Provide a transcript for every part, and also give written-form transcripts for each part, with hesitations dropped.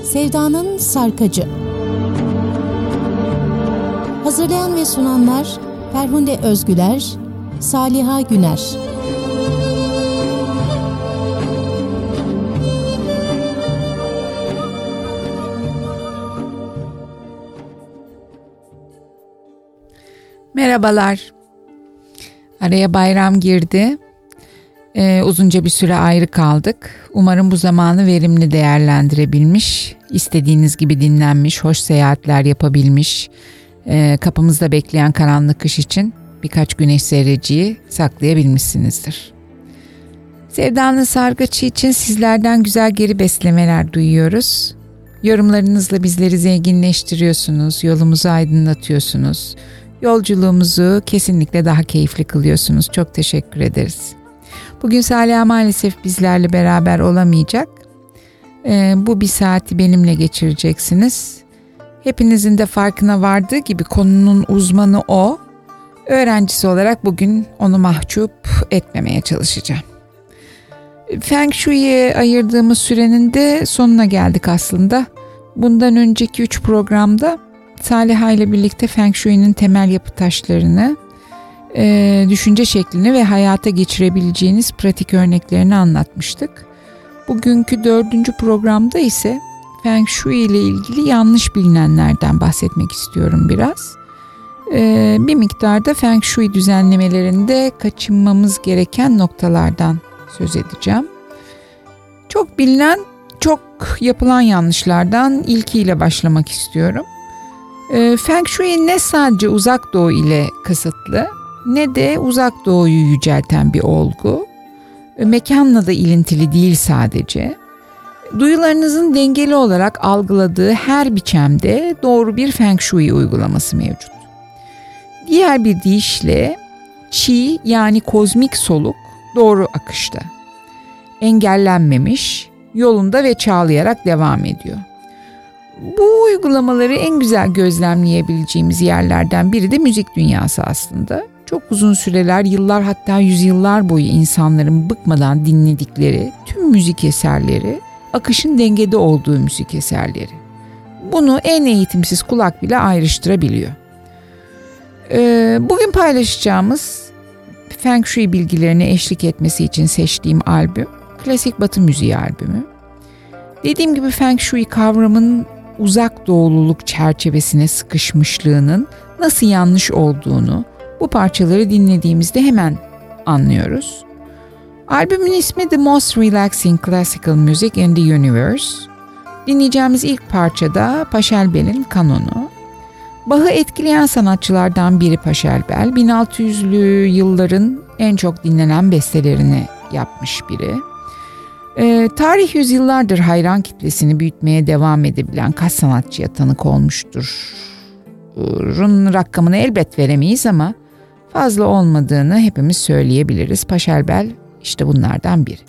Sevdanın Sarkacı. Hazırlayan ve sunanlar Ferhunde Özgüler, Saliha Güner. Merhabalar. Araya bayram girdi. Uzunca bir süre ayrı kaldık. Umarım bu zamanı verimli değerlendirebilmiş, istediğiniz gibi dinlenmiş, hoş seyahatler yapabilmiş, kapımızda bekleyen karanlık kış için birkaç güneş zerreciği saklayabilmişsinizdir. Sevdanın Sargıcı için sizlerden güzel geri beslemeler duyuyoruz. Yorumlarınızla bizleri zenginleştiriyorsunuz, yolumuzu aydınlatıyorsunuz. Yolculuğumuzu kesinlikle daha keyifli kılıyorsunuz. Çok teşekkür ederiz. Bugün Saliha maalesef bizlerle beraber olamayacak. Bu bir saati benimle geçireceksiniz. Hepinizin de farkına vardığı gibi konunun uzmanı o. Öğrencisi olarak bugün onu mahcup etmemeye çalışacağım. Feng Shui'ye ayırdığımız sürenin de sonuna geldik aslında. Bundan önceki 3 programda Saliha ile birlikte Feng Shui'nin temel yapı taşlarını, düşünce şeklini ve hayata geçirebileceğiniz pratik örneklerini anlatmıştık. Bugünkü 4. programda ise Feng Shui ile ilgili yanlış bilinenlerden bahsetmek istiyorum biraz. Bir miktarda Feng Shui düzenlemelerinde kaçınmamız gereken noktalardan söz edeceğim. Çok bilinen, çok yapılan yanlışlardan ilkiyle başlamak istiyorum. Feng Shui ne sadece uzak doğu ile kısıtlı ne de uzak doğuyu yücelten bir olgu. Mekanla da ilintili değil sadece. Duyularınızın dengeli olarak algıladığı her biçemde doğru bir Feng Shui uygulaması mevcut. Diğer bir deyişle Qi yani kozmik soluk doğru akışta. Engellenmemiş, yolunda ve çağlayarak devam ediyor. Bu uygulamaları en güzel gözlemleyebileceğimiz yerlerden biri de müzik dünyası aslında. Çok uzun süreler, yıllar hatta yüzyıllar boyu insanların bıkmadan dinledikleri tüm müzik eserleri, akışın dengede olduğu müzik eserleri. Bunu en eğitimsiz kulak bile ayrıştırabiliyor. Bugün paylaşacağımız Feng Shui bilgilerine eşlik etmesi için seçtiğim albüm, klasik Batı müziği albümü. Dediğim gibi Feng Shui kavramının uzak doğululuk çerçevesine sıkışmışlığının nasıl yanlış olduğunu bu parçaları dinlediğimizde hemen anlıyoruz. Albümün ismi The Most Relaxing Classical Music in the Universe. Dinleyeceğimiz ilk parçada Pachelbel'in Kanonu. Bach'ı etkileyen sanatçılardan biri Pachelbel, 1600'lü yılların en çok dinlenen bestelerini yapmış biri. Tarih yüzyıllardır hayran kitlesini büyütmeye devam edebilen kaç sanatçıya tanık olmuştur. Rakamını elbet veremeyiz ama fazla olmadığını hepimiz söyleyebiliriz. Pachelbel işte bunlardan biri.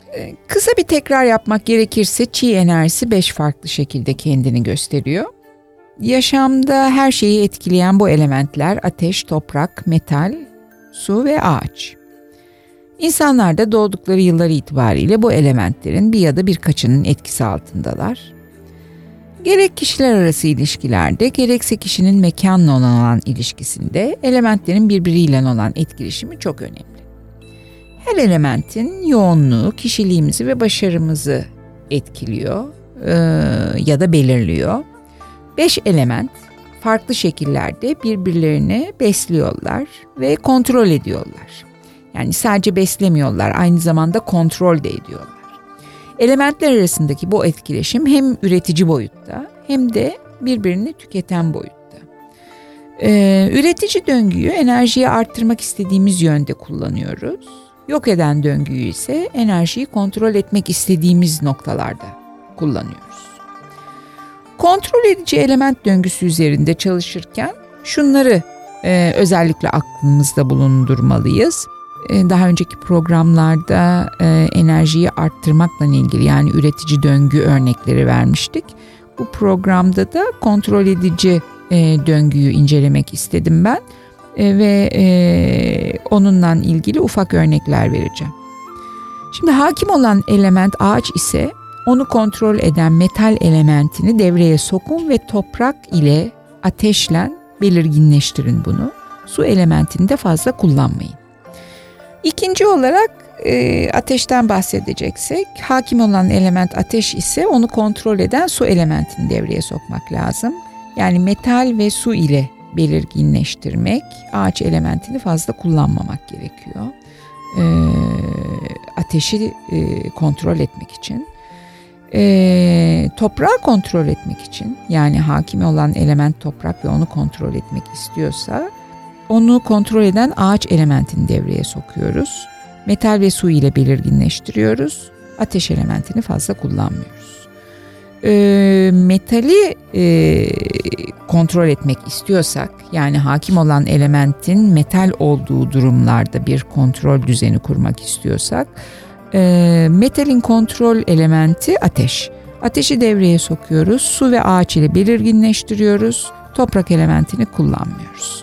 Kısa bir tekrar yapmak gerekirse Qi enerjisi 5 farklı şekilde kendini gösteriyor. Yaşamda her şeyi etkileyen bu elementler ateş, toprak, metal, su ve ağaç. İnsanlar da doğdukları yıllar itibariyle bu elementlerin bir ya da birkaçının etkisi altındalar. Gerek kişiler arası ilişkilerde, gerekse kişinin mekanla olan ilişkisinde elementlerin birbiriyle olan etkileşimi çok önemli. Her elementin yoğunluğu kişiliğimizi ve başarımızı etkiliyor ya da belirliyor. 5 element farklı şekillerde birbirlerini besliyorlar ve kontrol ediyorlar. Yani sadece beslemiyorlar, aynı zamanda kontrol de ediyorlar. Elementler arasındaki bu etkileşim hem üretici boyutta hem de birbirini tüketen boyutta. Üretici döngüyü enerjiyi arttırmak istediğimiz yönde kullanıyoruz. Yok eden döngüyü ise enerjiyi kontrol etmek istediğimiz noktalarda kullanıyoruz. Kontrol edici element döngüsü üzerinde çalışırken şunları özellikle aklımızda bulundurmalıyız. Daha önceki programlarda enerjiyi arttırmakla ilgili yani üretici döngü örnekleri vermiştik. Bu programda da kontrol edici döngüyü incelemek istedim ben ve onunla ilgili ufak örnekler vereceğim. Şimdi hakim olan element ağaç ise onu kontrol eden metal elementini devreye sokun ve toprak ile ateşle belirginleştirin bunu. Su elementini de fazla kullanmayın. İkinci olarak ateşten bahsedeceksek, hakim olan element ateş ise onu kontrol eden su elementini devreye sokmak lazım. Yani metal ve su ile belirginleştirmek, ağaç elementini fazla kullanmamak gerekiyor. Ateşi kontrol etmek için. Toprağı kontrol etmek için, yani hakim olan element toprak ve onu kontrol etmek istiyorsa, onu kontrol eden ağaç elementini devreye sokuyoruz. Metal ve su ile belirginleştiriyoruz. Ateş elementini fazla kullanmıyoruz. Metali kontrol etmek istiyorsak, yani hakim olan elementin metal olduğu durumlarda bir kontrol düzeni kurmak istiyorsak, metalin kontrol elementi ateş. Ateşi devreye sokuyoruz. Su ve ağaç ile belirginleştiriyoruz. Toprak elementini kullanmıyoruz.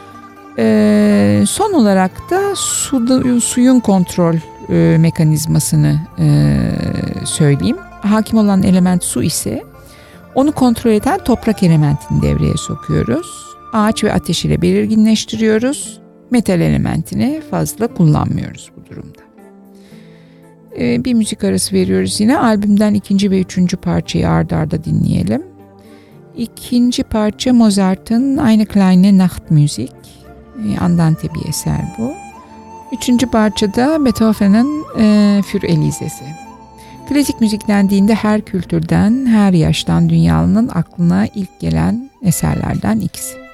Son olarak da suyun kontrol mekanizmasını söyleyeyim. Hakim olan element su ise onu kontrol eden toprak elementini devreye sokuyoruz. Ağaç ve ateş ile belirginleştiriyoruz. Metal elementini fazla kullanmıyoruz bu durumda. Bir müzik arası veriyoruz yine. Albümden 2. ve 3. parçayı ard arda dinleyelim. 2. parça Mozart'ın Eine kleine Nachtmusik. Andante bir eser bu. 3. parçada Beethoven'ın Für Elise'si. Klasik müzik dendiğinde her kültürden, her yaştan dünyanın aklına ilk gelen eserlerden ikisi.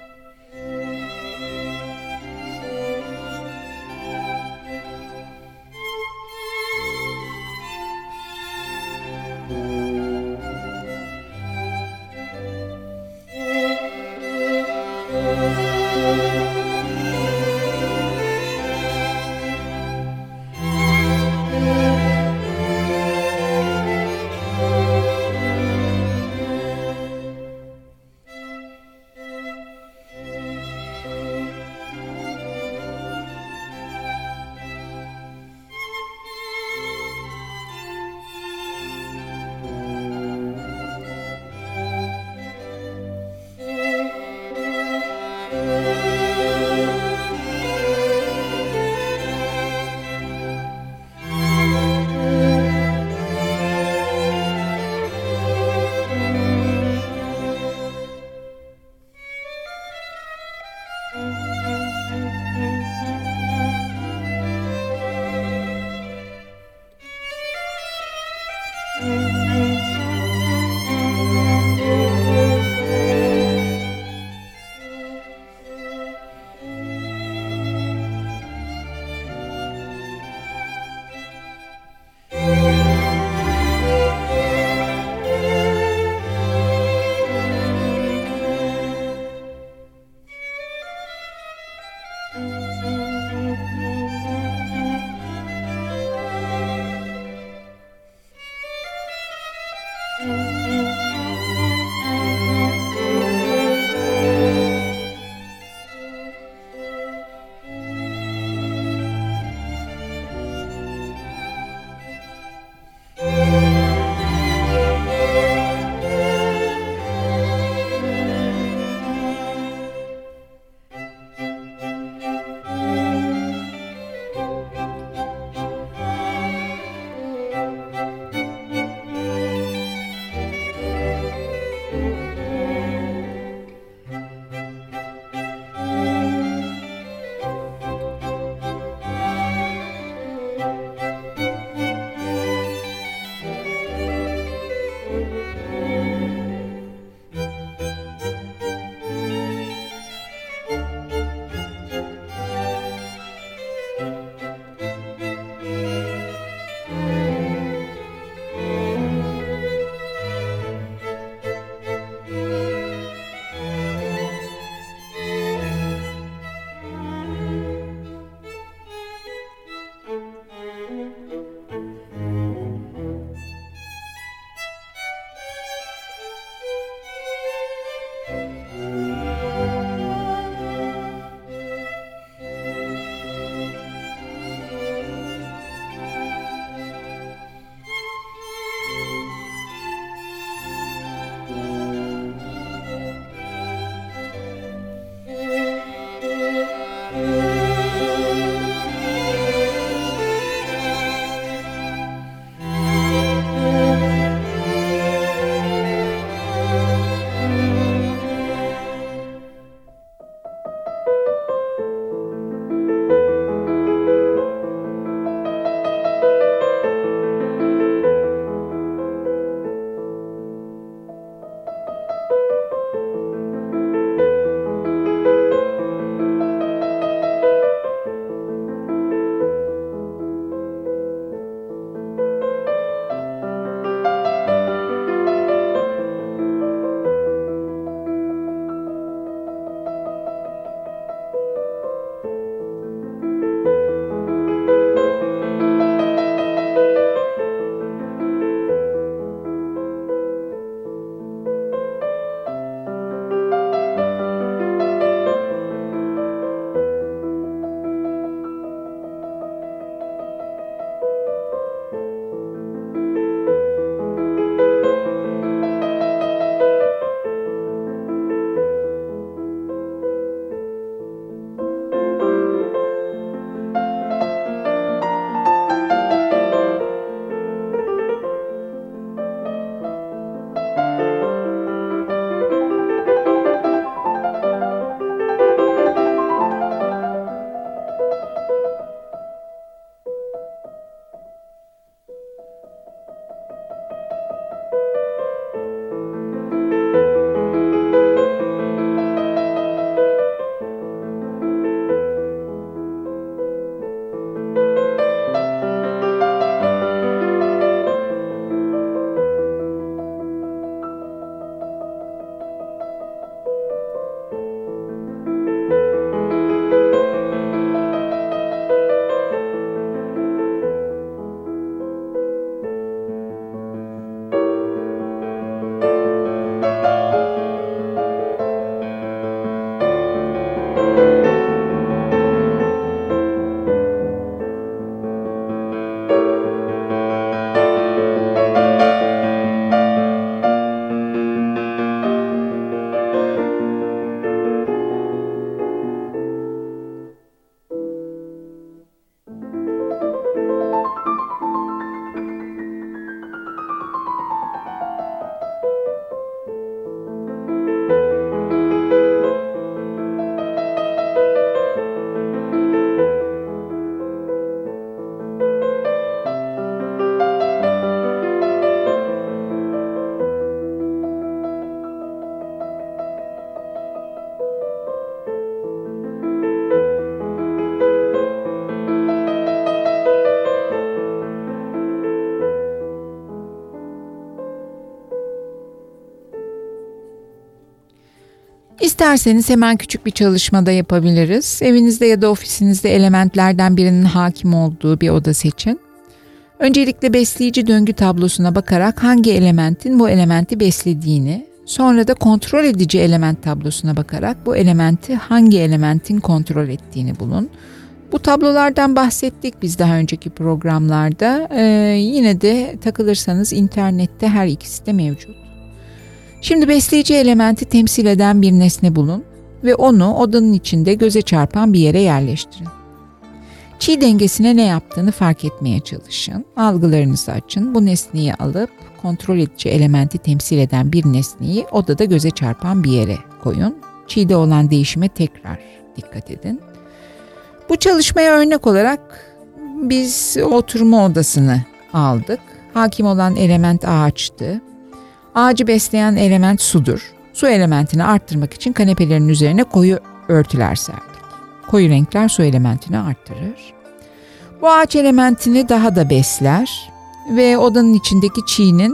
İsterseniz hemen küçük bir çalışmada yapabiliriz. Evinizde ya da ofisinizde elementlerden birinin hakim olduğu bir oda seçin. Öncelikle besleyici döngü tablosuna bakarak hangi elementin bu elementi beslediğini, sonra da kontrol edici element tablosuna bakarak bu elementi hangi elementin kontrol ettiğini bulun. Bu tablolardan bahsettik biz daha önceki programlarda. Yine de takılırsanız internette her ikisi de mevcut. Şimdi besleyici elementi temsil eden bir nesne bulun ve onu odanın içinde göze çarpan bir yere yerleştirin. Çi dengesine ne yaptığını fark etmeye çalışın. Algılarınızı açın. Bu nesneyi alıp kontrol edici elementi temsil eden bir nesneyi odada göze çarpan bir yere koyun. Çi'de olan değişime tekrar dikkat edin. Bu çalışmaya örnek olarak biz oturma odasını aldık. Hakim olan element ağaçtı. Ağacı besleyen element sudur. Su elementini arttırmak için kanepelerin üzerine koyu örtüler serdik. Koyu renkler su elementini arttırır. Bu ağaç elementini daha da besler ve odanın içindeki çiğnin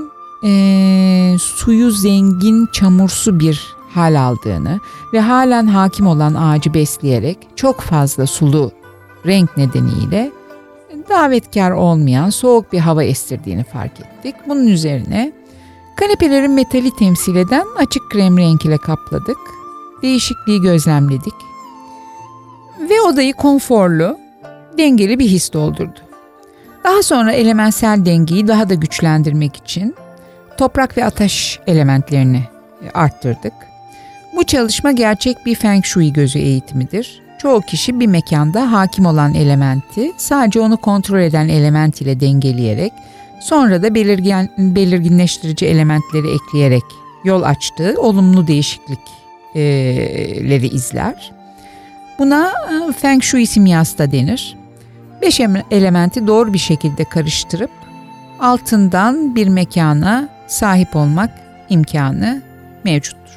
suyu zengin, çamursu bir hal aldığını ve halen hakim olan ağacı besleyerek çok fazla sulu renk nedeniyle davetkar olmayan soğuk bir hava estirdiğini fark ettik. Bunun üzerine kanepelerin metali temsil eden açık krem renk ile kapladık. Değişikliği gözlemledik. Ve odayı konforlu, dengeli bir his doldurdu. Daha sonra elementsel dengeyi daha da güçlendirmek için toprak ve ateş elementlerini arttırdık. Bu çalışma gerçek bir Feng Shui gözü eğitimidir. Çoğu kişi bir mekanda hakim olan elementi sadece onu kontrol eden element ile dengeleyerek sonra da belirginleştirici elementleri ekleyerek yol açtığı olumlu değişiklikleri izler. Buna Feng Shui simyası da denir. 5 elementi doğru bir şekilde karıştırıp altından bir mekana sahip olmak imkanı mevcuttur.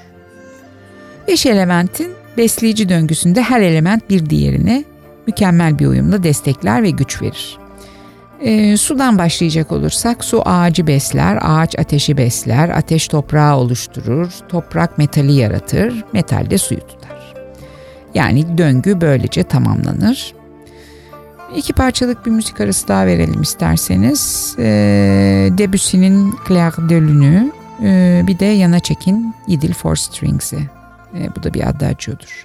5 elementin besleyici döngüsünde her element bir diğerini mükemmel bir uyumla destekler ve güç verir. Sudan başlayacak olursak su ağacı besler, ağaç ateşi besler, ateş toprağı oluşturur, toprak metali yaratır, metal de suyu tutar. Yani döngü böylece tamamlanır. 2 parçalık bir müzik arası daha verelim isterseniz. Debussy'nin Clair de Lune'ü, bir de Yana Çek'in Idle Four Strings'i. Bu da bir adagio'dur.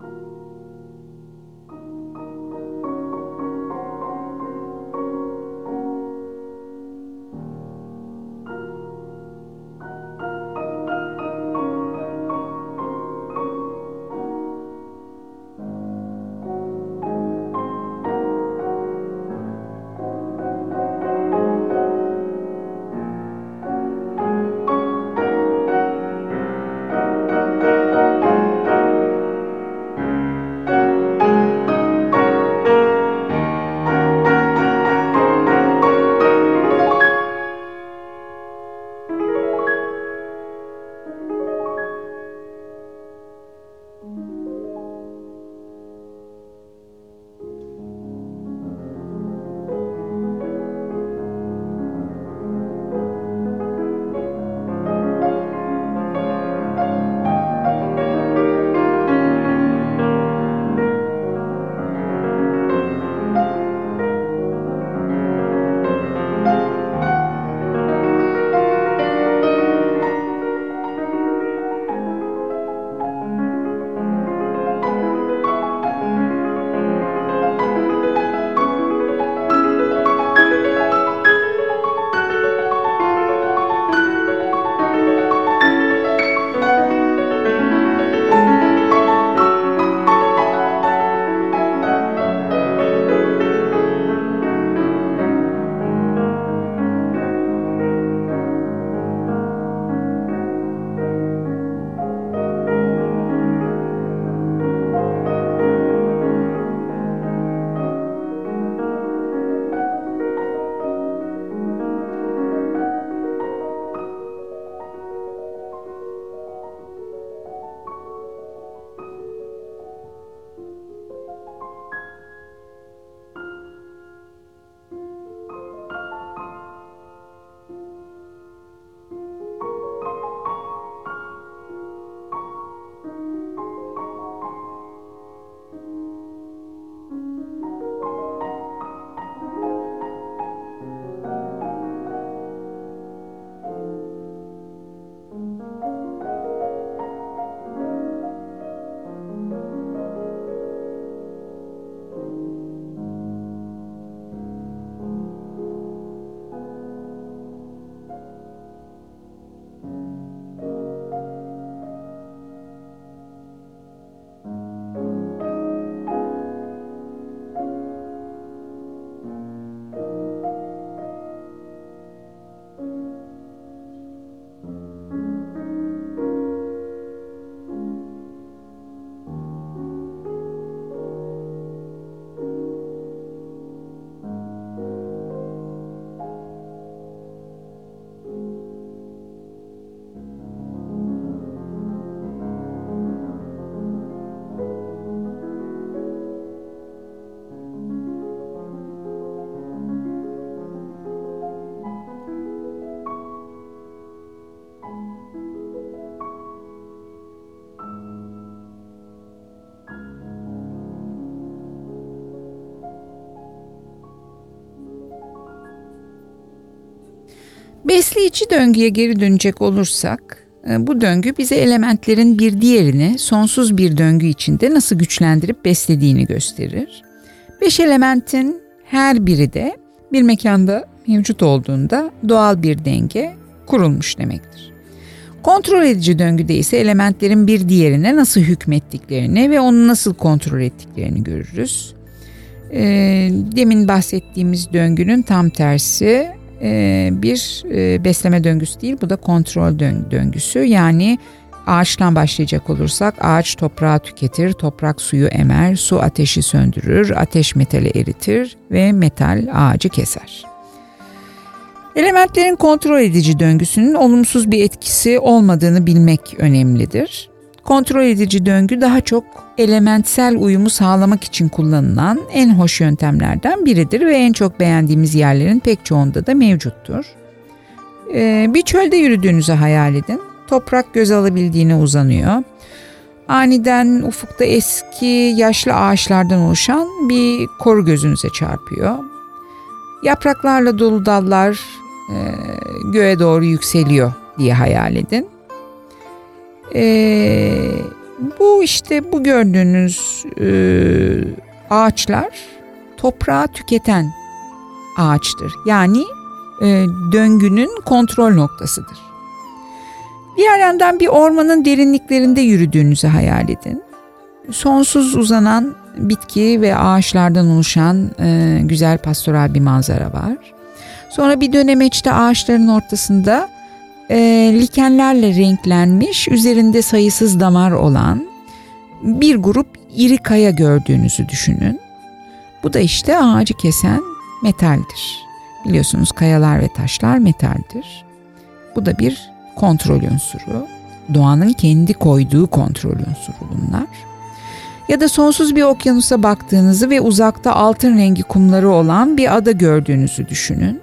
Besleyici döngüye geri dönecek olursak, bu döngü bize elementlerin bir diğerini sonsuz bir döngü içinde nasıl güçlendirip beslediğini gösterir. 5 elementin her biri de bir mekanda mevcut olduğunda doğal bir denge kurulmuş demektir. Kontrol edici döngüde ise elementlerin bir diğerine nasıl hükmettiklerini ve onu nasıl kontrol ettiklerini görürüz. Demin bahsettiğimiz döngünün tam tersi bir besleme döngüsü değil, bu da kontrol döngüsü. Yani ağaçtan başlayacak olursak, ağaç toprağı tüketir, toprak suyu emer, su ateşi söndürür, ateş metali eritir ve metal ağacı keser. Elementlerin kontrol edici döngüsünün olumsuz bir etkisi olmadığını bilmek önemlidir. Kontrol edici döngü daha çok elementsel uyumu sağlamak için kullanılan en hoş yöntemlerden biridir ve en çok beğendiğimiz yerlerin pek çoğunda da mevcuttur. Bir çölde yürüdüğünüzü hayal edin. Toprak göz alabildiğine uzanıyor. Aniden ufukta eski yaşlı ağaçlardan oluşan bir koru gözünüze çarpıyor. Yapraklarla dolu dallar göğe doğru yükseliyor diye hayal edin. Bu gördüğünüz ağaçlar toprağı tüketen ağaçtır. Yani döngünün kontrol noktasıdır. Diğer yandan bir ormanın derinliklerinde yürüdüğünüzü hayal edin. Sonsuz uzanan bitki ve ağaçlardan oluşan güzel pastoral bir manzara var. Sonra bir dönemeçte ağaçların ortasında likenlerle renklenmiş, üzerinde sayısız damar olan bir grup iri kaya gördüğünüzü düşünün. Bu da işte ağacı kesen metaldir. Biliyorsunuz kayalar ve taşlar metaldir. Bu da bir kontrol unsuru. Doğanın kendi koyduğu kontrol unsuru bunlar. Ya da sonsuz bir okyanusa baktığınızı ve uzakta altın rengi kumları olan bir ada gördüğünüzü düşünün.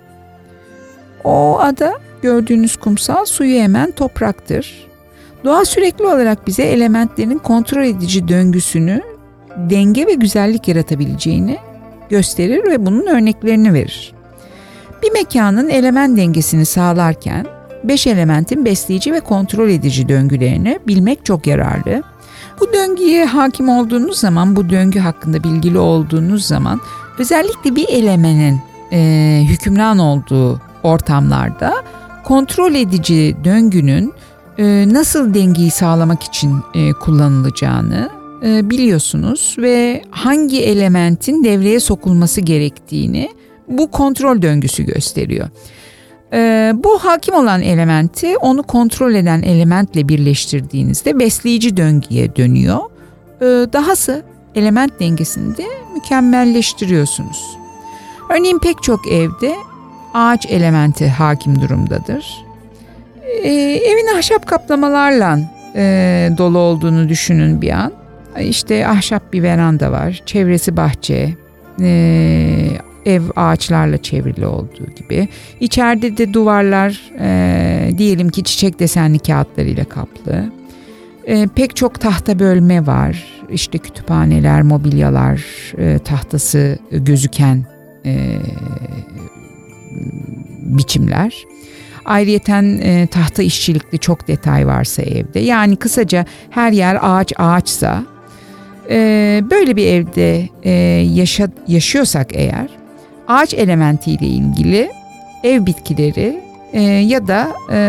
O ada, gördüğünüz kumsal, suyu emen topraktır. Doğa sürekli olarak bize elementlerin kontrol edici döngüsünü, denge ve güzellik yaratabileceğini gösterir ve bunun örneklerini verir. Bir mekanın element dengesini sağlarken 5 elementin besleyici ve kontrol edici döngülerini bilmek çok yararlı. Bu döngüye hakim olduğunuz zaman, bu döngü hakkında bilgili olduğunuz zaman özellikle bir elemenin hükümran olduğu ortamlarda kontrol edici döngünün nasıl dengeyi sağlamak için kullanılacağını biliyorsunuz ve hangi elementin devreye sokulması gerektiğini bu kontrol döngüsü gösteriyor. Bu hakim olan elementi onu kontrol eden elementle birleştirdiğinizde besleyici döngüye dönüyor. Dahası element dengesini de mükemmelleştiriyorsunuz. Örneğin pek çok evde ağaç elementi hakim durumdadır. Evin ahşap kaplamalarla dolu olduğunu düşünün bir an. İşte ahşap bir veranda var, çevresi bahçe, ev ağaçlarla çevrili olduğu gibi. İçeride de duvarlar diyelim ki çiçek desenli kağıtlarıyla kaplı. Pek çok tahta bölme var. İşte kütüphaneler, mobilyalar, tahtası gözüken biçimler. Ayrıyeten tahta işçilikli çok detay varsa evde. Yani kısaca her yer ağaçsa böyle bir evde yaşıyorsak eğer ağaç elementiyle ilgili ev bitkileri ya da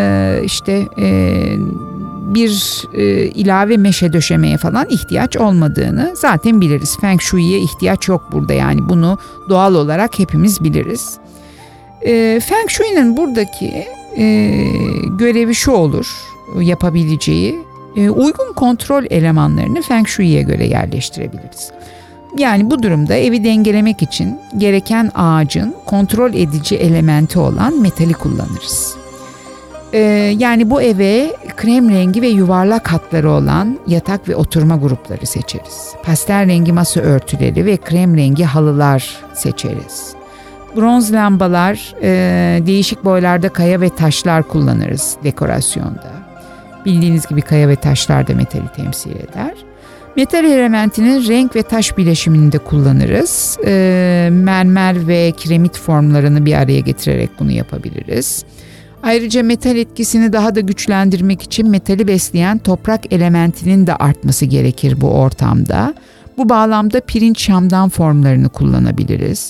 bir ilave meşe döşemeye falan ihtiyaç olmadığını zaten biliriz. Feng Shui'ye ihtiyaç yok burada, yani bunu doğal olarak hepimiz biliriz. Feng Shui'nin buradaki görevi şu olur, yapabileceği uygun kontrol elemanlarını Feng Shui'ye göre yerleştirebiliriz. Yani bu durumda evi dengelemek için gereken ağacın kontrol edici elementi olan metali kullanırız. Yani bu eve krem rengi ve yuvarlak hatları olan yatak ve oturma grupları seçeriz. Pastel rengi masa örtüleri ve krem rengi halılar seçeriz. Bronz lambalar, değişik boylarda kaya ve taşlar kullanırız dekorasyonda. Bildiğiniz gibi kaya ve taşlar da metali temsil eder. Metal elementinin renk ve taş bileşimini de kullanırız. Mermer ve kiremit formlarını bir araya getirerek bunu yapabiliriz. Ayrıca metal etkisini daha da güçlendirmek için metali besleyen toprak elementinin de artması gerekir bu ortamda. Bu bağlamda pirinç şamdan formlarını kullanabiliriz.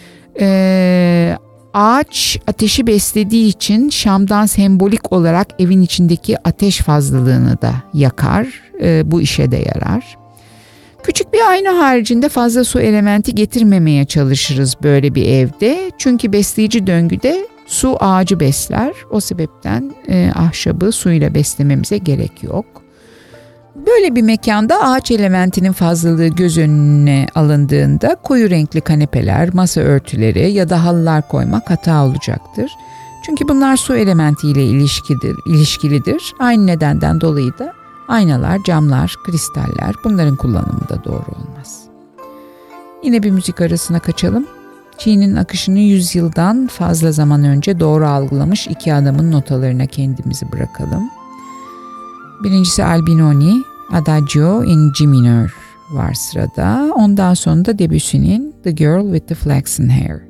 Ağaç ateşi beslediği için şamdan sembolik olarak evin içindeki ateş fazlalığını da yakar. Bu işe de yarar. Küçük bir ayna haricinde fazla su elementi getirmemeye çalışırız böyle bir evde. Çünkü besleyici döngüde su ağacı besler. O sebepten ahşabı suyla beslememize gerek yok. Böyle bir mekanda ağaç elementinin fazlalığı göz önüne alındığında koyu renkli kanepeler, masa örtüleri ya da halılar koymak hata olacaktır. Çünkü bunlar su elementiyle ilişkilidir. Aynı nedenden dolayı da aynalar, camlar, kristaller, bunların kullanımı da doğru olmaz. Yine bir müzik arasına kaçalım. Çiğ'nin akışını 100 yıldan fazla zaman önce doğru algılamış iki adamın notalarına kendimizi bırakalım. Birincisi Albinoni, Adagio in G minor var sırada. Ondan sonra da Debussy'nin The Girl with the Flaxen Hair.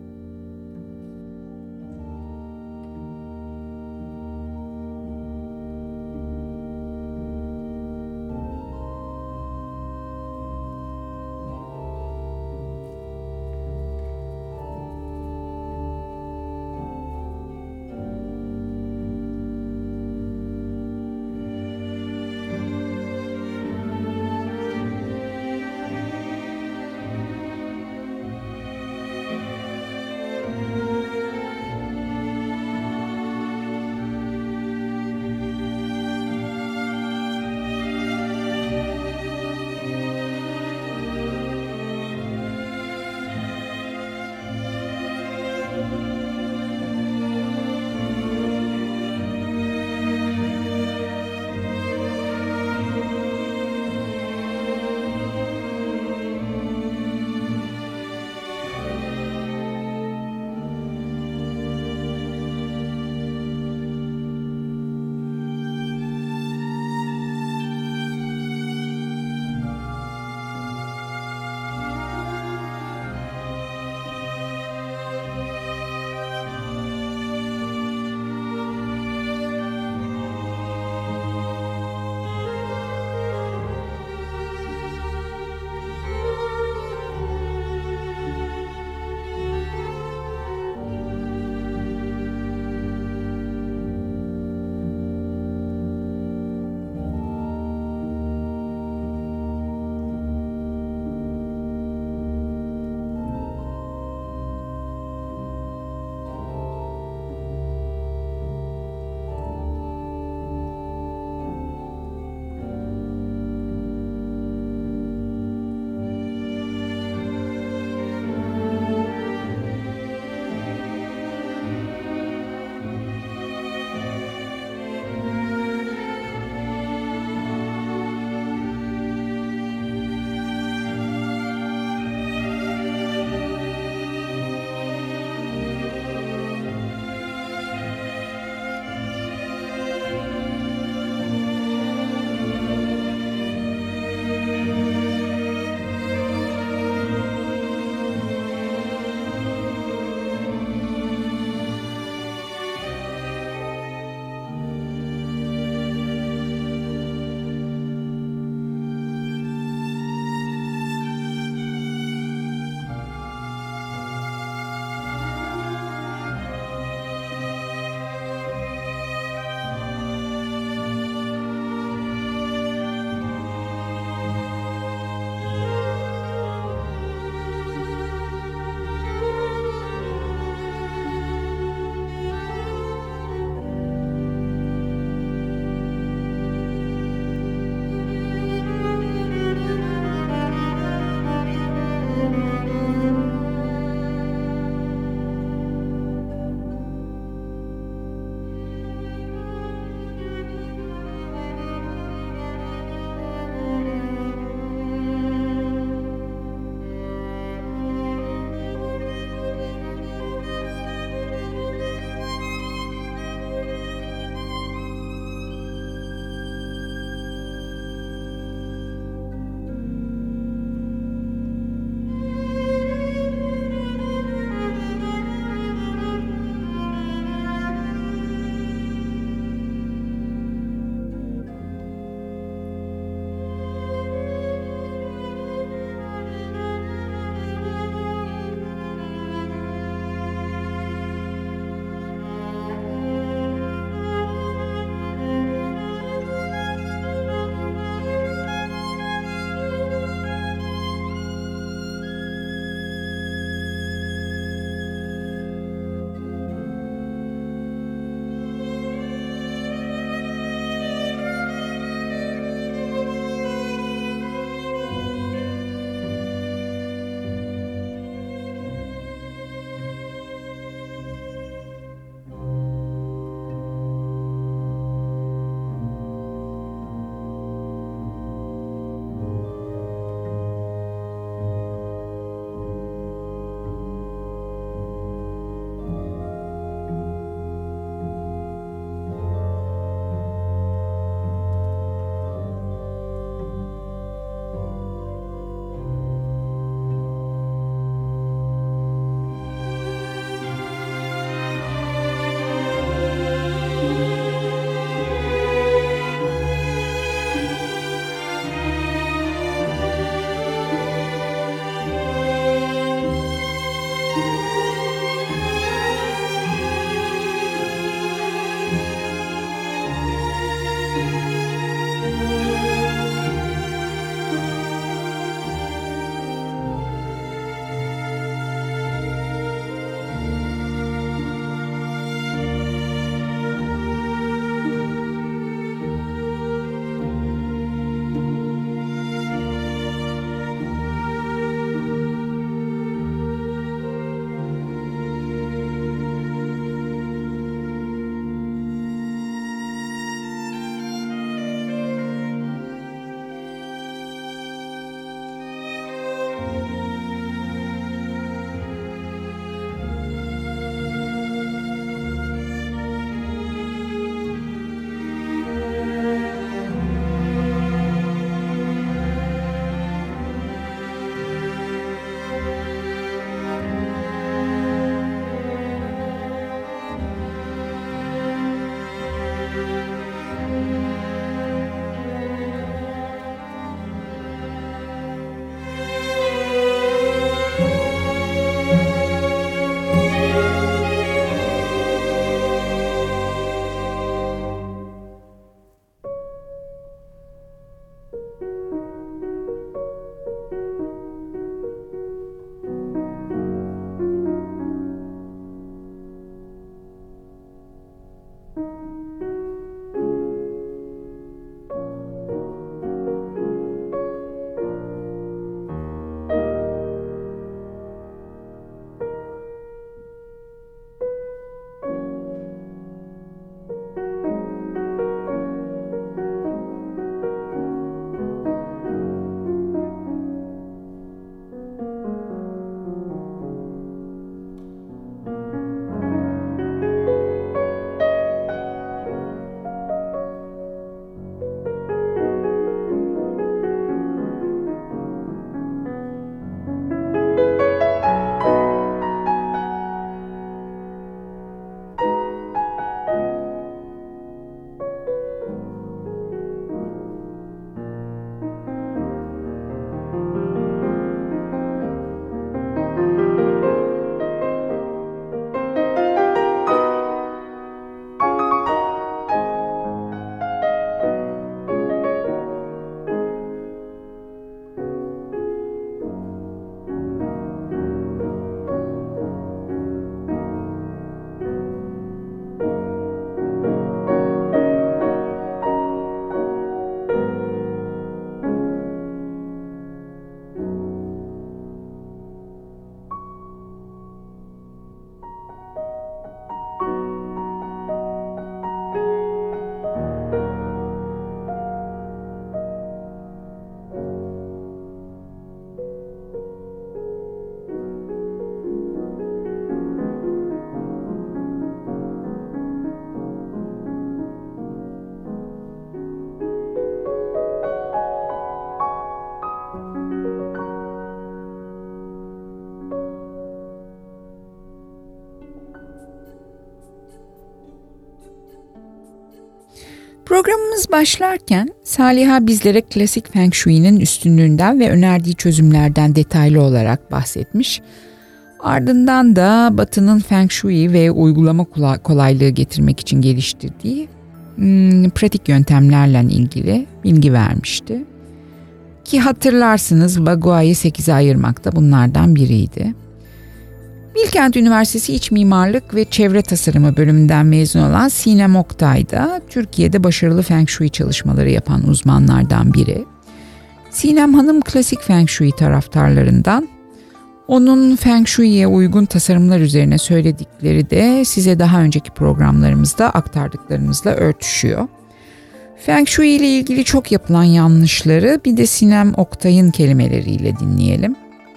Programımız başlarken Saliha bizlere klasik Feng Shui'nin üstünlüğünden ve önerdiği çözümlerden detaylı olarak bahsetmiş. Ardından da Batı'nın Feng Shui ve uygulama kolaylığı getirmek için geliştirdiği pratik yöntemlerle ilgili bilgi vermişti. Ki hatırlarsınız Bagua'yı 8'e ayırmak da bunlardan biriydi. Bilkent Üniversitesi İç Mimarlık ve Çevre Tasarımı bölümünden mezun olan Sinem Oktay da Türkiye'de başarılı Feng Shui çalışmaları yapan uzmanlardan biri. Sinem Hanım klasik Feng Shui taraftarlarından. Onun Feng Shui'ye uygun tasarımlar üzerine söyledikleri de size daha önceki programlarımızda aktardıklarımızla örtüşüyor. Feng Shui ile ilgili çok yapılan yanlışları bir de Sinem Oktay'ın kelimeleriyle dinleyelim.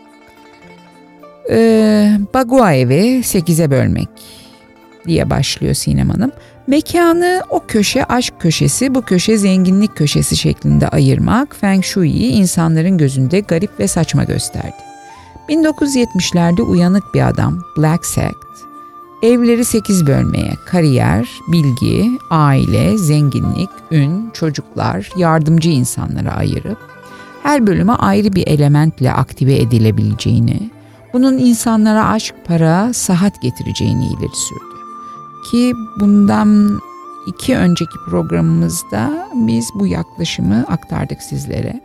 Bagua evi 8'e bölmek diye başlıyor Sinem Hanım. Mekanı o köşe aşk köşesi, bu köşe zenginlik köşesi şeklinde ayırmak Feng Shui'yi insanların gözünde garip ve saçma gösterdi. 1970'lerde uyanık bir adam Black Sect, evleri 8 bölmeye kariyer, bilgi, aile, zenginlik, ün, çocuklar, yardımcı insanlara ayırıp her bölüme ayrı bir elementle aktive edilebileceğini, bunun insanlara aşk, para, sıhhat getireceğini ileri sürdü. Ki bundan 2 önceki programımızda biz bu yaklaşımı aktardık sizlere.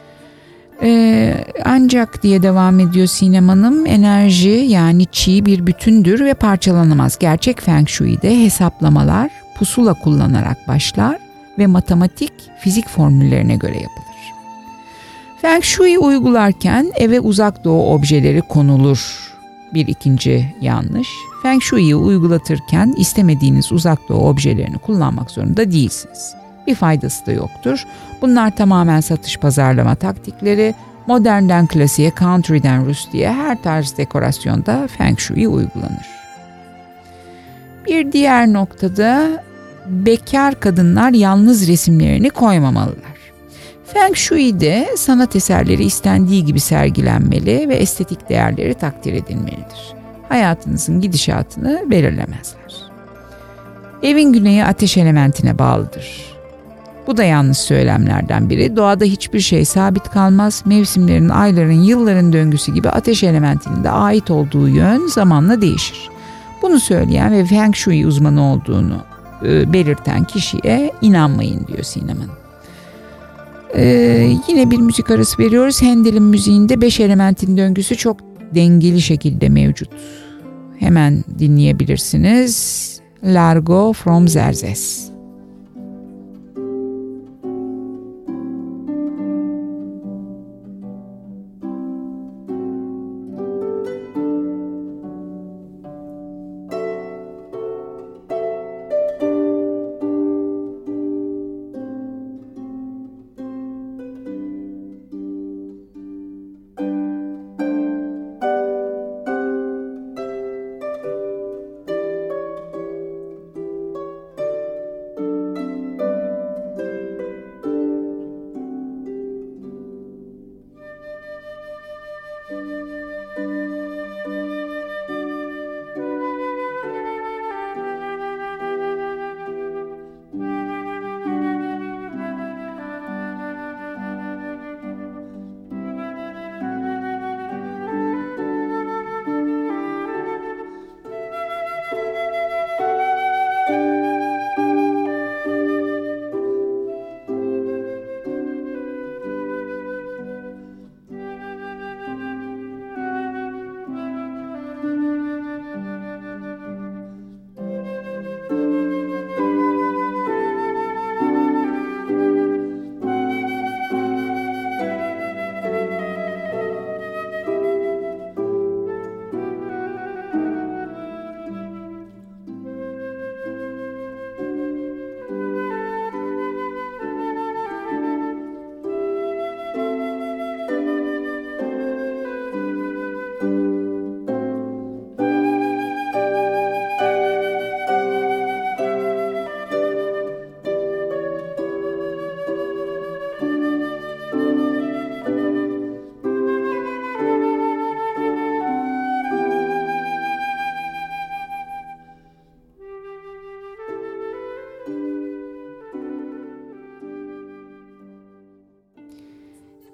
Ancak diye devam ediyor Sinem Hanım, enerji yani çi bir bütündür ve parçalanamaz. Gerçek Feng Shui'de hesaplamalar pusula kullanarak başlar ve matematik, fizik formüllerine göre yapılır. Feng Shui uygularken eve uzak doğu objeleri konulur. Bir ikinci yanlış. Feng Shui'yi uygulatırken istemediğiniz uzak doğu objelerini kullanmak zorunda değilsiniz. Bir faydası da yoktur. Bunlar tamamen satış pazarlama taktikleri. Modernden klasiğe, country'den Rusya'ya her tarz dekorasyonda Feng Shui uygulanır. Bir diğer noktada bekar kadınlar yalnız resimlerini koymamalılar. Feng Shui'de sanat eserleri istendiği gibi sergilenmeli ve estetik değerleri takdir edilmelidir. Hayatınızın gidişatını belirlemezler. Evin güneyi ateş elementine bağlıdır. Bu da yanlış söylemlerden biri. Doğada hiçbir şey sabit kalmaz. Mevsimlerin, ayların, yılların döngüsü gibi ateş elementinin de ait olduğu yön zamanla değişir. Bunu söyleyen ve Feng Shui uzmanı olduğunu belirten kişiye inanmayın diyor Sinem Hanım. Yine bir müzik arası veriyoruz. Handel'in müziğinde 5 elementin döngüsü çok dengeli şekilde mevcut. Hemen dinleyebilirsiniz. Largo from Zerzes.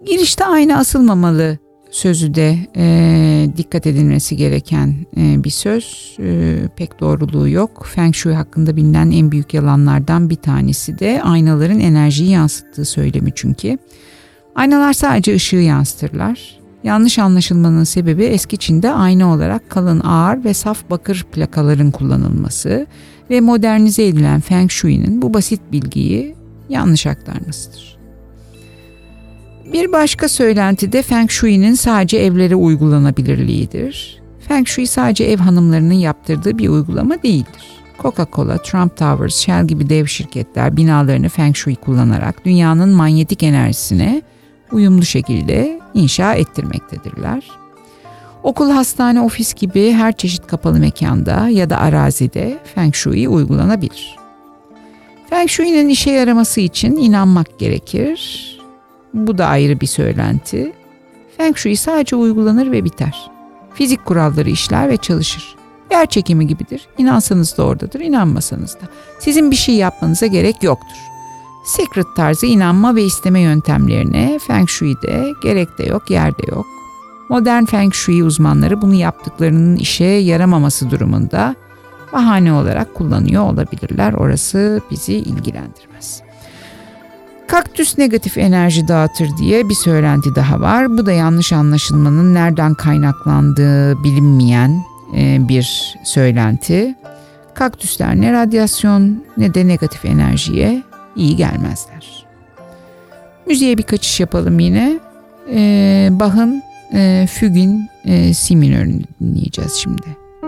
Girişte ayna asılmamalı sözü de dikkat edilmesi gereken bir söz. Pek doğruluğu yok. Feng Shui hakkında bilinen en büyük yalanlardan bir tanesi de aynaların enerjiyi yansıttığı söylemi çünkü. Aynalar sadece ışığı yansıtırlar. Yanlış anlaşılmanın sebebi eski Çin'de ayna olarak kalın, ağır ve saf bakır plakaların kullanılması ve modernize edilen Feng Shui'nin bu basit bilgiyi yanlış aktarmasıdır. Bir başka söylenti de Feng Shui'nin sadece evlere uygulanabilirliğidir. Feng Shui sadece ev hanımlarının yaptırdığı bir uygulama değildir. Coca-Cola, Trump Towers, Shell gibi dev şirketler binalarını Feng Shui kullanarak dünyanın manyetik enerjisine uyumlu şekilde inşa ettirmektedirler. Okul, hastane, ofis gibi her çeşit kapalı mekanda ya da arazide Feng Shui uygulanabilir. Feng Shui'nin işe yaraması için inanmak gerekir. Bu da ayrı bir söylenti. Feng Shui sadece uygulanır ve biter. Fizik kuralları işler ve çalışır. Yer çekimi gibidir. İnansanız da oradadır, inanmasanız da. Sizin bir şey yapmanıza gerek yoktur. Secret tarzı inanma ve isteme yöntemlerine Feng Shui'de gerek de yok, yer de yok. Modern Feng Shui uzmanları bunu yaptıklarının işe yaramaması durumunda bahane olarak kullanıyor olabilirler. Orası bizi ilgilendirmez. Kaktüs negatif enerji dağıtır diye bir söylenti daha var. Bu da yanlış anlaşılmanın nereden kaynaklandığı bilinmeyen bir söylenti. Kaktüsler ne radyasyon ne de negatif enerjiye iyi gelmezler. Müziğe bir kaçış yapalım yine. Bach'ın Fügin Si minörünü dinleyeceğiz şimdi.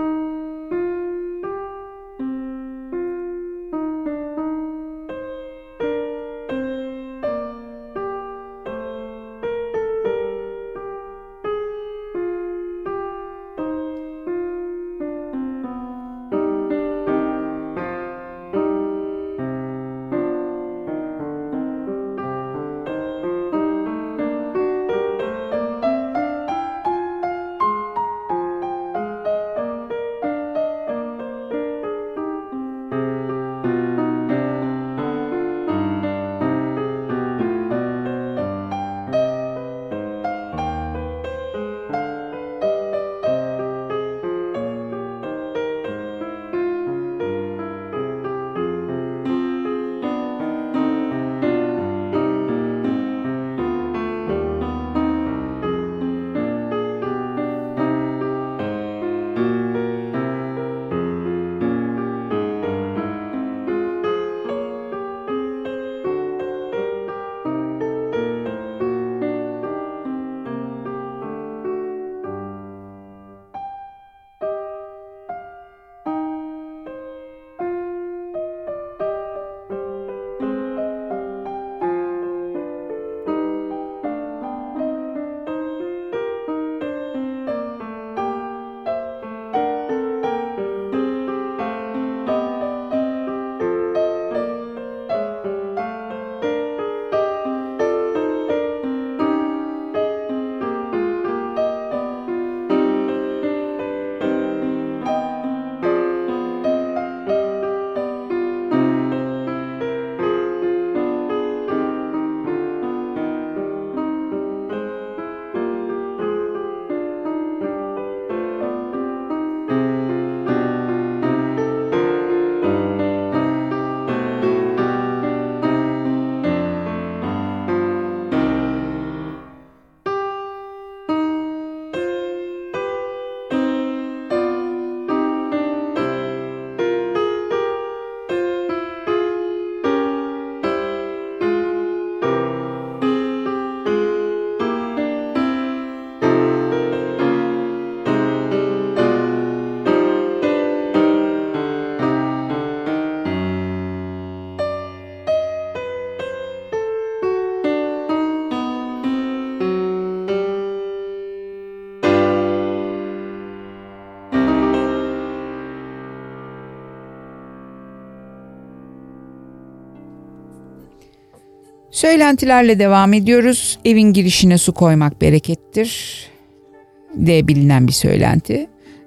Söylentilerle devam ediyoruz. Evin girişine su koymak berekettir diye bilinen bir söylenti.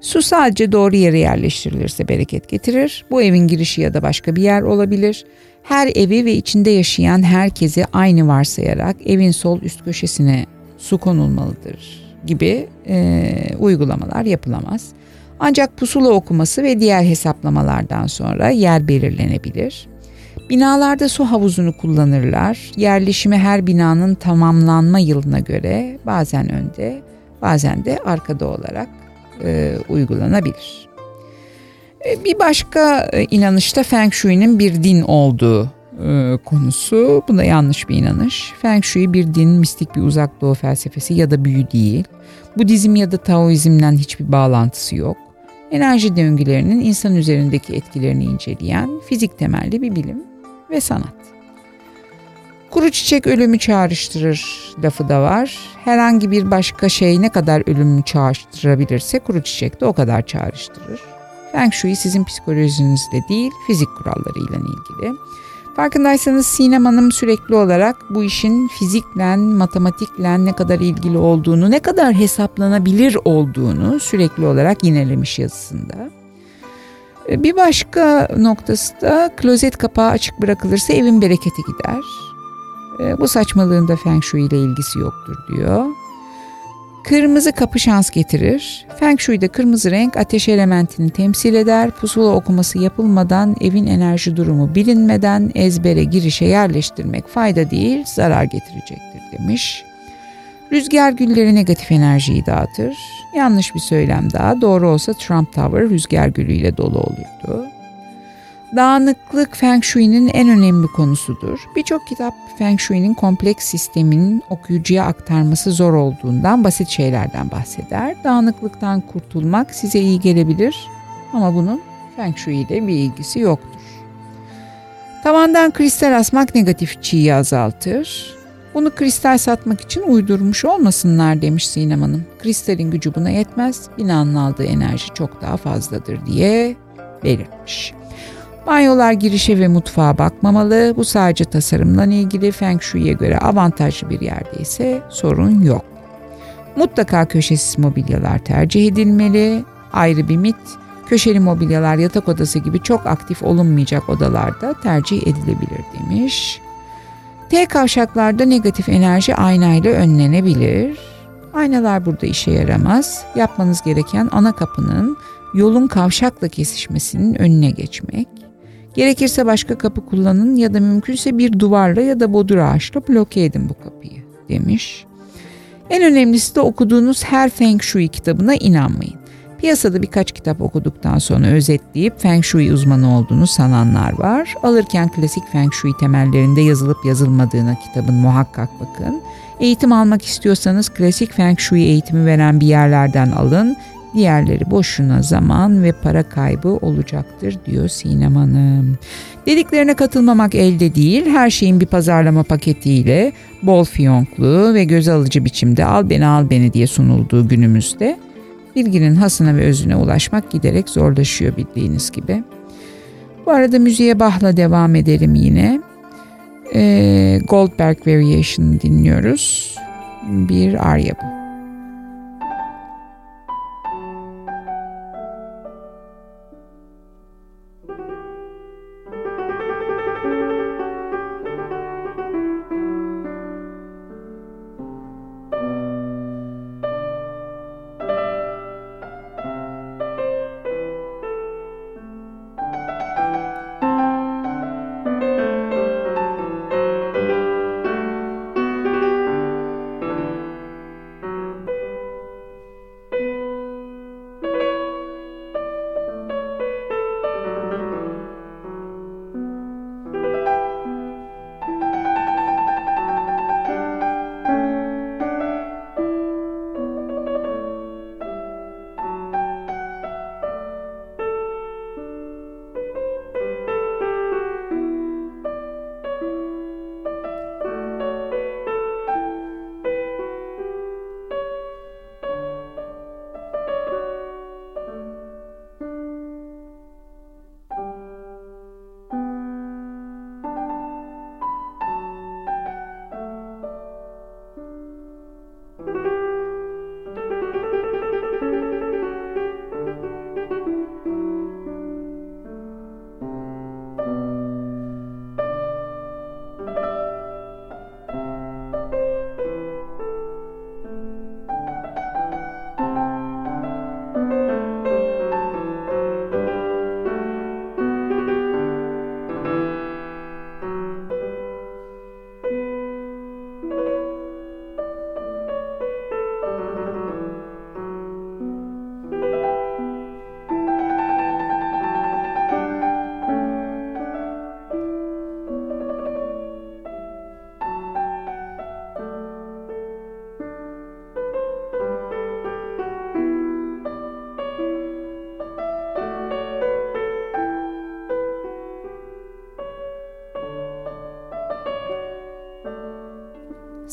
Su sadece doğru yere yerleştirilirse bereket getirir. Bu evin girişi ya da başka bir yer olabilir. Her evi ve içinde yaşayan herkesi aynı varsayarak evin sol üst köşesine su konulmalıdır gibi uygulamalar yapılamaz. Ancak pusula okuması ve diğer hesaplamalardan sonra yer belirlenebilir. Binalarda su havuzunu kullanırlar. Yerleşimi her binanın tamamlanma yılına göre bazen önde, bazen de arkada olarak uygulanabilir. Bir başka inanışta Feng Shui'nin bir din olduğu konusu. Bu da yanlış bir inanış. Feng Shui bir din, mistik bir uzak doğu felsefesi ya da büyü değil. Budizm ya da Taoizm'den hiçbir bağlantısı yok. Enerji döngülerinin insan üzerindeki etkilerini inceleyen fizik temelli bir bilim ve sanat. Kuru çiçek ölümü çağrıştırır lafı da var. Herhangi bir başka şey ne kadar ölümü çağrıştırabilirse kuru çiçek de o kadar çağrıştırır. Feng Shui sizin psikolojinizle değil, fizik kurallarıyla ilgili. Farkındaysanız Sinem Hanım sürekli olarak bu işin fizikle, matematikle ne kadar ilgili olduğunu, ne kadar hesaplanabilir olduğunu sürekli olarak yinelemiş yazısında. Bir başka noktası da klozet kapağı açık bırakılırsa evin bereketi gider. Bu saçmalığın da Feng Shui ile ilgisi yoktur diyor. Kırmızı kapı şans getirir. Feng Shui'de kırmızı renk ateş elementini temsil eder. Pusula okuması yapılmadan, evin enerji durumu bilinmeden ezbere girişe yerleştirmek fayda değil, zarar getirecektir demiş. Rüzgar gülleri negatif enerjiyi dağıtır. Yanlış bir söylem daha. Doğru olsa Trump Tower rüzgar gülüyle dolu olurdu. Dağınıklık Feng Shui'nin en önemli konusudur. Birçok kitap Feng Shui'nin kompleks sistemin okuyucuya aktarması zor olduğundan basit şeylerden bahseder. Dağınıklıktan kurtulmak size iyi gelebilir ama bunun Feng Shui ile bir ilgisi yoktur. Tavandan kristal asmak negatif çiği azaltır. Bunu kristal satmak için uydurmuş olmasınlar demiş Sinem Hanım. Kristalin gücü buna yetmez, binanın aldığı enerji çok daha fazladır diye belirtmiş. Banyolar girişe ve mutfağa bakmamalı. Bu sadece tasarımla ilgili. Feng Shui'ye göre avantajlı bir yerdeyse sorun yok. Mutlaka köşesiz mobilyalar tercih edilmeli. Ayrı bir mit, köşeli mobilyalar yatak odası gibi çok aktif olunmayacak odalarda tercih edilebilir demiş. T kavşaklarda negatif enerji aynayla önlenebilir. Aynalar burada işe yaramaz. Yapmanız gereken ana kapının yolun kavşakla kesişmesinin önüne geçmek. Gerekirse başka kapı kullanın ya da mümkünse bir duvarla ya da bodur ağaçla bloke edin bu kapıyı demiş. En önemlisi de okuduğunuz her Feng Shui kitabına inanmayın. Piyasada birkaç kitap okuduktan sonra özetleyip Feng Shui uzmanı olduğunu sananlar var. Alırken klasik Feng Shui temellerinde yazılıp yazılmadığına kitabın muhakkak bakın. Eğitim almak istiyorsanız klasik Feng Shui eğitimi veren bir yerlerden alın. Diğerleri boşuna zaman ve para kaybı olacaktır diyor Sinem Hanım. Dediklerine katılmamak elde değil, her şeyin bir pazarlama paketiyle bol fiyonklu ve göze alıcı biçimde al beni diye sunulduğu günümüzde bilginin hasına ve özüne ulaşmak giderek zorlaşıyor bildiğiniz gibi. Bu arada müziğe Bach'la devam edelim yine. Goldberg Variation'ı dinliyoruz. Bir arya bu.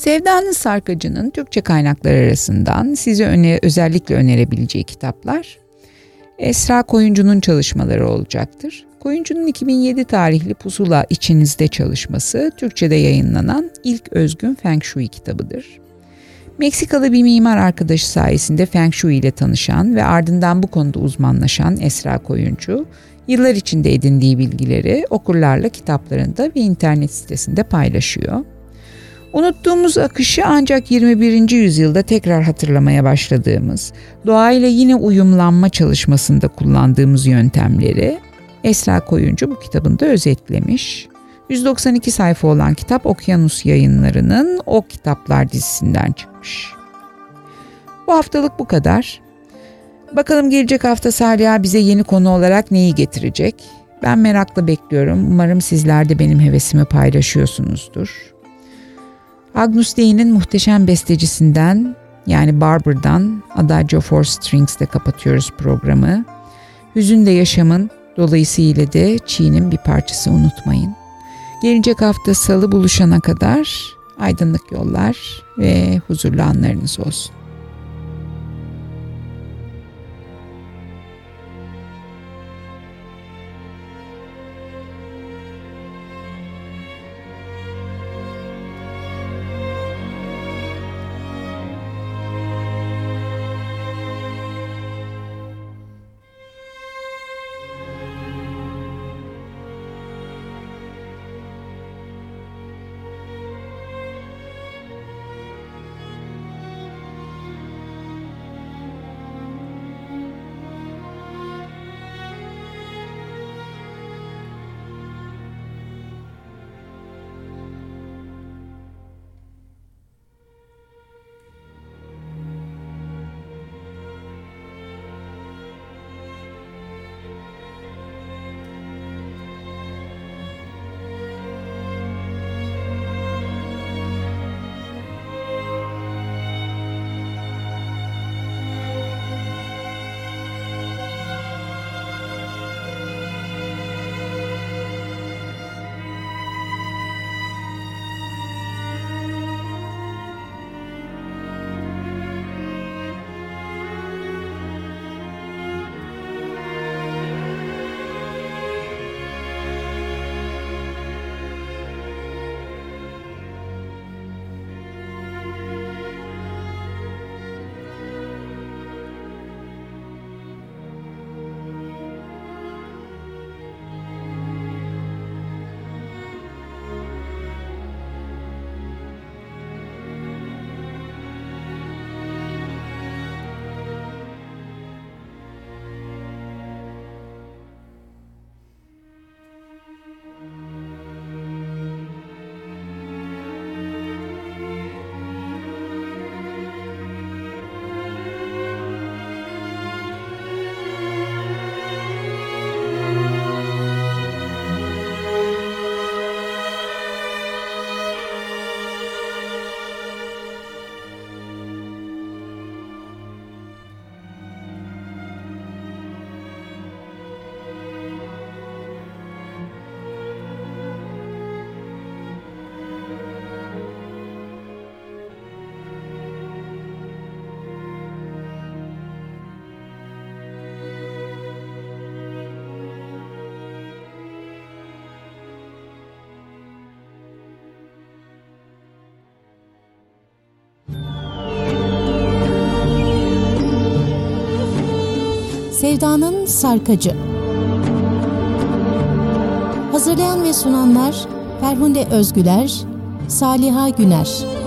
Sevda'nın Sarkacı'nın Türkçe kaynaklar arasından size özellikle önerebileceği kitaplar Esra Koyuncu'nun çalışmaları olacaktır. Koyuncu'nun 2007 tarihli Pusula İçinizde çalışması Türkçe'de yayınlanan ilk özgün Feng Shui kitabıdır. Meksikalı bir mimar arkadaşı sayesinde Feng Shui ile tanışan ve ardından bu konuda uzmanlaşan Esra Koyuncu, yıllar içinde edindiği bilgileri okurlarla kitaplarında ve internet sitesinde paylaşıyor. Unuttuğumuz akışı ancak 21. yüzyılda tekrar hatırlamaya başladığımız, doğayla yine uyumlanma çalışmasında kullandığımız yöntemleri Esra Koyuncu bu kitabında özetlemiş. 192 sayfa olan kitap Okyanus Yayınları'nın O Kitaplar dizisinden çıkmış. Bu haftalık bu kadar. Bakalım gelecek hafta Saliha bize yeni konu olarak neyi getirecek? Ben merakla bekliyorum. Umarım sizler de benim hevesimi paylaşıyorsunuzdur. Agnus Dei'nin muhteşem bestecisinden yani Barber'dan Adagio for Strings'te kapatıyoruz programı. Hüzün de yaşamın, dolayısıyla de çiğnin bir parçası unutmayın. Gelecek hafta Salı buluşana kadar aydınlık yollar ve huzurlu anlarınız olsun. Sevda'nın Sarkacı. Hazırlayan ve sunanlar Ferhunde Özgüler, Saliha Güner.